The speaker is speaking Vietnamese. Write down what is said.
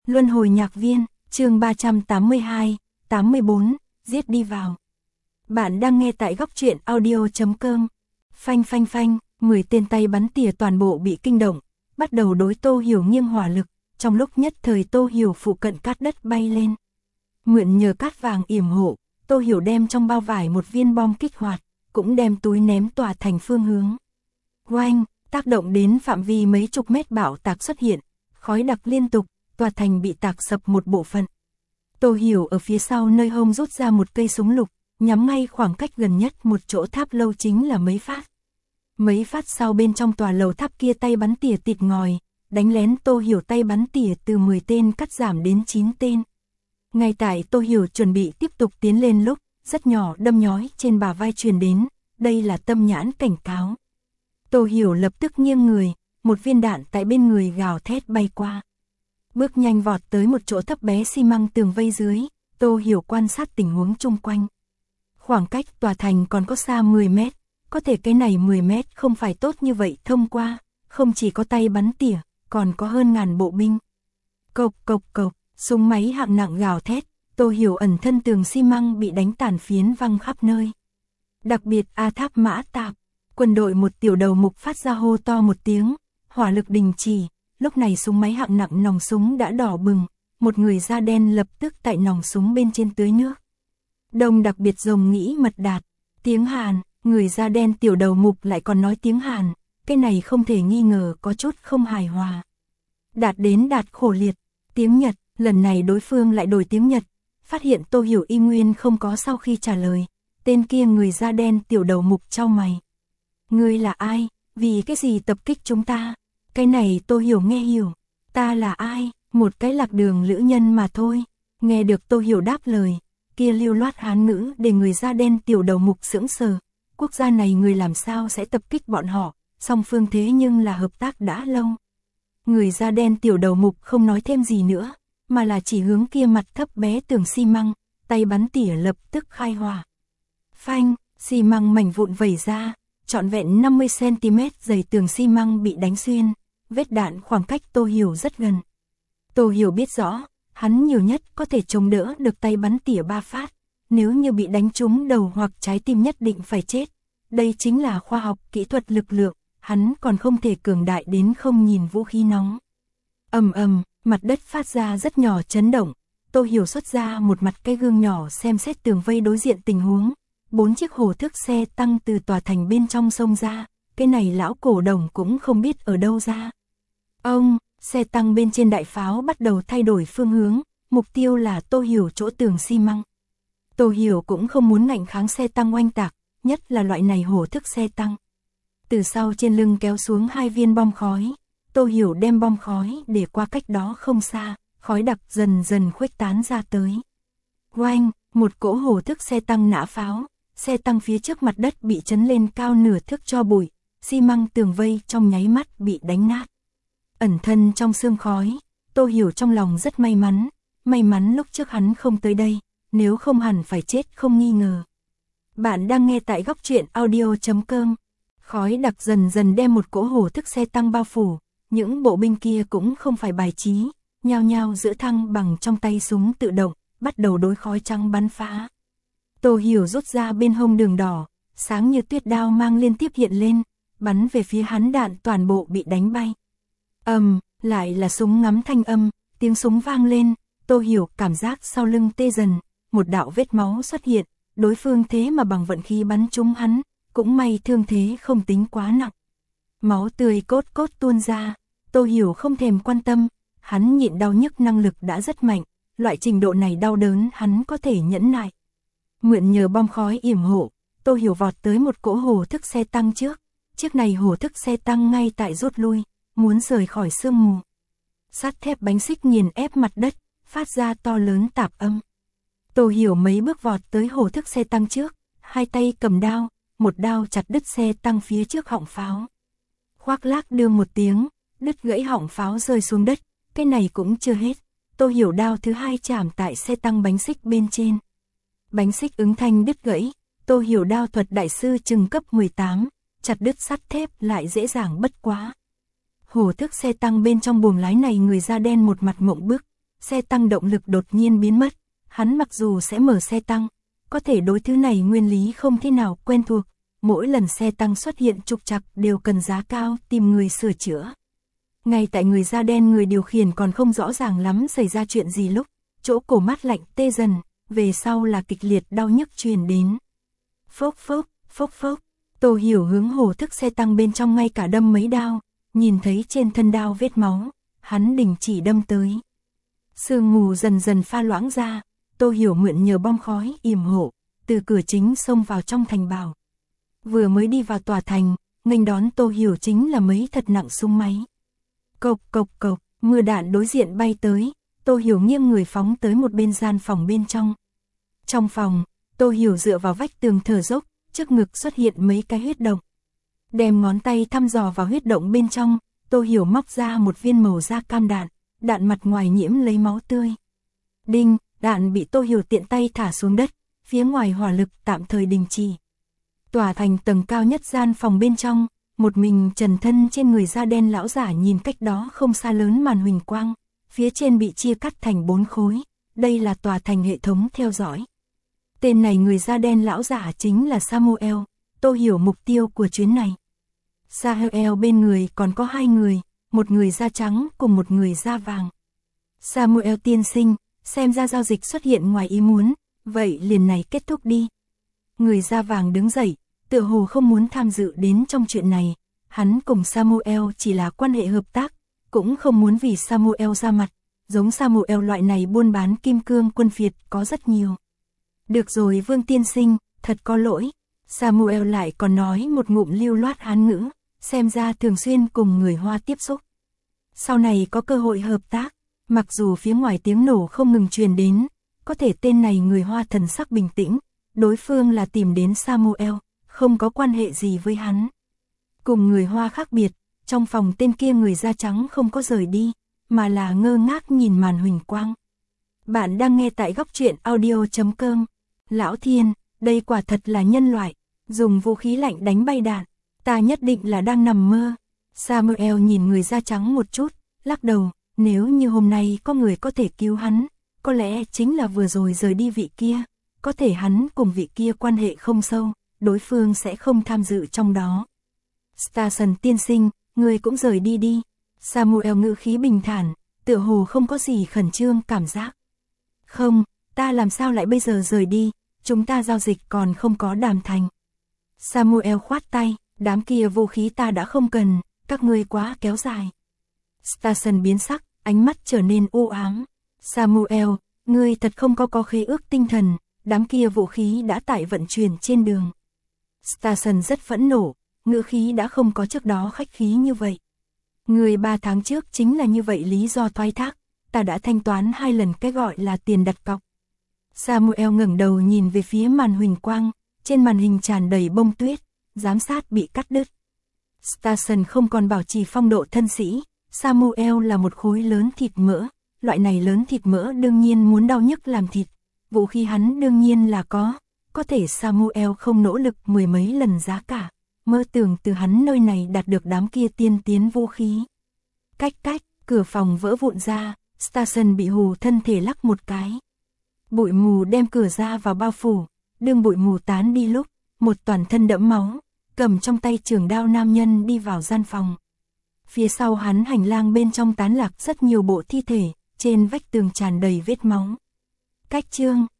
Luân hồi nhạc viên, chương 382, 84, giết đi vào. Bạn đang nghe tại góc truyện audio.com. Phanh phanh phanh, 10 tên tay bắn tỉa toàn bộ bị kinh động, bắt đầu đối Tô Hiểu nghiêng hỏa lực, trong lúc nhất thời Tô Hiểu phụ cận cát đất bay lên. Mượn nhờ cát vàng yểm hộ, Tô Hiểu đem trong bao vải một viên bom kích hoạt, cũng đem túi ném tòa thành phương hướng. Oanh, tác động đến phạm vi mấy chục mét bão tạc xuất hiện, khói đặc liên tục, tòa thành bị tạc sập một bộ phận. Tô Hiểu ở phía sau nơi hông rút ra một cây súng lục, nhắm ngay khoảng cách gần nhất một chỗ tháp lâu chính là mấy phát. Mấy phát sau bên trong tòa lầu tháp kia tay bắn tỉa tịt ngòi, đánh lén Tô Hiểu tay bắn tỉa từ 10 tên cắt giảm đến 9 tên. Ngay tại Tô Hiểu chuẩn bị tiếp tục tiến lên lúc, rất nhỏ đâm nhói trên bả vai truyền đến, đây là tâm nhãn cảnh cáo. Tô Hiểu lập tức nghiêng người, một viên đạn tại bên người gào thét bay qua. Bước nhanh vọt tới một chỗ thấp bé xi măng tường vây dưới, Tô Hiểu quan sát tình huống chung quanh. Khoảng cách tòa thành còn có xa 10 mét, có thể cái này 10 mét không phải tốt như vậy thông qua, không chỉ có tay bắn tỉa, còn có hơn ngàn bộ binh. Cộc cộc cộc, súng máy hạng nặng gào thét, Tô Hiểu ẩn thân tường xi măng bị đánh tàn phiến văng khắp nơi. Đặc biệt A Tháp Mã Tạp, quân đội một tiểu đầu mục phát ra hô to một tiếng, hỏa lực đình chỉ, lúc này súng máy hạng nặng nòng súng đã đỏ bừng, một người da đen lập tức tại nòng súng bên trên tưới nước. Đông đặc biệt rồng nghĩ mật đạt, tiếng Hàn, người da đen tiểu đầu mục lại còn nói tiếng Hàn, cái này không thể nghi ngờ có chút không hài hòa. Đạt đến đạt khổ liệt, tiếng Nhật, lần này đối phương lại đổi tiếng Nhật, phát hiện Tô Hiểu y nguyên không có sau khi trả lời, tên kia người da đen tiểu đầu mục chau mày. Ngươi là ai, vì cái gì tập kích chúng ta? Cái này Tô Hiểu nghe hiểu, ta là ai, một cái lạc đường lữ nhân mà thôi. Nghe được Tô Hiểu đáp lời, kia lưu loát Hán ngữ để người da đen tiểu đầu mục sững sờ, quốc gia này người làm sao sẽ tập kích bọn họ, song phương thế nhưng là hợp tác đã lâu. Người da đen tiểu đầu mục không nói thêm gì nữa, mà là chỉ hướng kia mặt thấp bé tường xi măng, tay bắn tỉa lập tức khai hỏa. Phanh, xi măng mảnh vụn vẩy ra, trọn vẹn 50 cm dày tường xi măng bị đánh xuyên, vết đạn khoảng cách Tô Hiểu rất gần. Tô Hiểu biết rõ, hắn nhiều nhất có thể chống đỡ được tay bắn tỉa 3 phát, nếu như bị đánh trúng đầu hoặc trái tim nhất định phải chết. Đây chính là khoa học kỹ thuật lực lượng, hắn còn không thể cường đại đến không nhìn vũ khí nóng. Ầm ầm, mặt đất phát ra rất nhỏ chấn động, Tô Hiểu xuất ra một mặt cái gương nhỏ xem xét tường vây đối diện tình huống. 4 chiếc hổ thức xe tăng từ tòa thành bên trong sông ra, cái này lão cổ đồng cũng không biết ở đâu ra. Ông, xe tăng bên trên đại pháo bắt đầu thay đổi phương hướng, mục tiêu là Tô Hiểu chỗ tường xi măng. Tô Hiểu cũng không muốn ngạnh kháng xe tăng oanh tạc, nhất là loại này hổ thức xe tăng. Từ sau trên lưng kéo xuống 2 viên bom khói, Tô Hiểu đem bom khói để qua cách đó không xa, khói đặc dần dần khuếch tán ra tới. Oanh, một cỗ hổ thức xe tăng nã pháo, xe tăng phía trước mặt đất bị chấn lên cao nửa thước cho bụi, xi măng tường vây trong nháy mắt bị đánh nát. Ẩn thân trong sương khói, Tô Hiểu trong lòng rất may mắn lúc trước hắn không tới đây, nếu không hẳn phải chết không nghi ngờ. Bạn đang nghe tại góc truyện audio.com. Khói đặc dần dần đem một cỗ hổ thức xe tăng bao phủ, những bộ binh kia cũng không phải bài trí, nhao nhao giữ thăng bằng trong tay súng tự động, bắt đầu đối khói trắng bắn phá. Tô Hiểu rút ra bên hông đường đỏ, sáng như tuyết đao mang liên tiếp hiện lên, bắn về phía hắn đạn toàn bộ bị đánh bay. Lại là súng ngắm thanh âm, tiếng súng vang lên, Tô Hiểu cảm giác sau lưng tê dần, một đạo vết máu xuất hiện, đối phương thế mà bằng vận khí bắn trúng hắn, cũng may thương thế không tính quá nặng. Máu tươi cốt cốt tuôn ra, Tô Hiểu không thèm quan tâm, hắn nhịn đau nhức năng lực đã rất mạnh, loại trình độ này đau đớn hắn có thể nhẫn nại. Mượn nhờ bom khói yểm hộ, Tô Hiểu vọt tới một cỗ hổ thức xe tăng trước, chiếc này hổ thức xe tăng ngay tại rút lui, muốn rời khỏi sương mù. Sắt thép bánh xích nghiền ép mặt đất, phát ra to lớn tạp âm. Tô Hiểu mấy bước vọt tới hổ thức xe tăng trước, hai tay cầm đao, một đao chặt đứt xe tăng phía trước họng pháo. Khoác lác đương một tiếng, đứt gãy họng pháo rơi xuống đất, cái này cũng chưa hết. Tô Hiểu đao thứ hai chạm tại xe tăng bánh xích bên trên. Bánh xích ứng thanh đứt gãy, Tô Hiểu đao thuật đại sư trừng cấp 18, chặt đứt sắt thép lại dễ dàng bất quá. Hổ thức xe tăng bên trong buồng lái này người da đen một mặt mộng bức, xe tăng động lực đột nhiên biến mất, hắn mặc dù sẽ mở xe tăng, có thể đối thứ này nguyên lý không thế nào quen thuộc, mỗi lần xe tăng xuất hiện trục trặc đều cần giá cao tìm người sửa chữa. Ngay tại người da đen người điều khiển còn không rõ ràng lắm xảy ra chuyện gì lúc, chỗ cổ mát lạnh tê dần, về sau là kịch liệt đau nhức truyền đến. Phốc phốc, phốc phốc, Tô Hiểu hướng hồ thức xe tăng bên trong ngay cả đâm mấy đao, nhìn thấy trên thân đao vết máu, hắn đình chỉ đâm tới. Sương mù dần dần pha loãng ra, Tô Hiểu mượn nhờ bom khói yểm hộ, từ cửa chính xông vào trong thành bảo. Vừa mới đi vào tòa thành, nghênh đón Tô Hiểu chính là mấy thật nặng súng máy. Cộc cộc cộc, mưa đạn đối diện bay tới, Tô Hiểu nghiêng người phóng tới một bên gian phòng bên trong. Trong phòng, Tô Hiểu dựa vào vách tường thở dốc, trước ngực xuất hiện mấy cái huyết động. Đem ngón tay thăm dò vào huyết động bên trong, Tô Hiểu móc ra một viên màu da cam đạn, đạn mặt ngoài nhiễm lấy máu tươi. Đinh, đạn bị Tô Hiểu tiện tay thả xuống đất, phía ngoài hỏa lực tạm thời đình chỉ. Tòa thành tầng cao nhất gian phòng bên trong, một mình trần thân trên người da đen lão giả nhìn cách đó không xa lớn màn huỳnh quang, phía trên bị chia cắt thành 4 khối, đây là tòa thành hệ thống theo dõi. Tên này người da đen lão giả chính là Samuel, Tô Hiểu mục tiêu của chuyến này. Samuel bên người còn có 2 người, một người da trắng cùng một người da vàng. Samuel tiên sinh, xem ra giao dịch xuất hiện ngoài ý muốn, vậy liền này kết thúc đi. Người da vàng đứng dậy, tựa hồ không muốn tham dự đến trong chuyện này, hắn cùng Samuel chỉ là quan hệ hợp tác, cũng không muốn vì Samuel ra mặt, giống Samuel loại này buôn bán kim cương quân phiệt có rất nhiều. Được rồi Vương tiên sinh, thật có lỗi. Samuel lại còn nói một ngụm lưu loát Hán ngữ, xem ra thường xuyên cùng người Hoa tiếp xúc. Sau này có cơ hội hợp tác, mặc dù phía ngoài tiếng nổ không ngừng truyền đến, có thể tên này người Hoa thần sắc bình tĩnh, đối phương là tìm đến Samuel, không có quan hệ gì với hắn. Cùng người Hoa khác biệt, trong phòng tên kia người da trắng không có rời đi, mà là ngơ ngác nhìn màn huỳnh quang. Bạn đang nghe tại góc truyện audio.com. Lão Thiên, đây quả thật là nhân loại, dùng vũ khí lạnh đánh bay đạn, ta nhất định là đang nằm mơ. Samuel nhìn người da trắng một chút, lắc đầu, nếu như hôm nay có người có thể cứu hắn, có lẽ chính là vừa rồi rời đi vị kia, có thể hắn cùng vị kia quan hệ không sâu, đối phương sẽ không tham dự trong đó. Starson tiên sinh, người cũng rời đi đi. Samuel ngữ khí bình thản, tựa hồ không có gì khẩn trương cảm giác. Không, ta làm sao lại bây giờ rời đi, chúng ta giao dịch còn không có đàm thành. Samuel khoát tay, đám kia vũ khí ta đã không cần, các ngươi quá kéo dài. Starson biến sắc, ánh mắt trở nên u ám. Samuel, ngươi thật không có khế ước tinh thần, đám kia vũ khí đã tải vận chuyển trên đường. Starson rất phẫn nộ, ngữ khí đã không có trước đó khách khí như vậy. Người 3 tháng trước chính là như vậy lý do thoái thác, ta đã thanh toán 2 lần cái gọi là tiền đặt cọc. Samuel ngẩng đầu nhìn về phía màn huỳnh quang, trên màn hình tràn đầy bông tuyết, giám sát bị cắt đứt. Starson không còn bảo trì phong độ thân sĩ, Samuel là một khối lớn thịt mỡ, loại này lớn thịt mỡ đương nhiên muốn đau nhức làm thịt, vũ khí hắn đương nhiên là có thể Samuel không nỗ lực 10 mấy lần giá cả, mơ tưởng từ hắn nơi này đạt được đám kia tiên tiến vũ khí. Cách, cửa phòng vỡ vụn ra, Starson bị hù thân thể lắc một cái. Bụi mù đem cửa ra vào bao phủ, đương bụi mù tán đi lúc, một toàn thân đẫm máu, cầm trong tay trường đao nam nhân đi vào gian phòng. Phía sau hắn hành lang bên trong tán lạc rất nhiều bộ thi thể, trên vách tường tràn đầy vết máu. Cách chương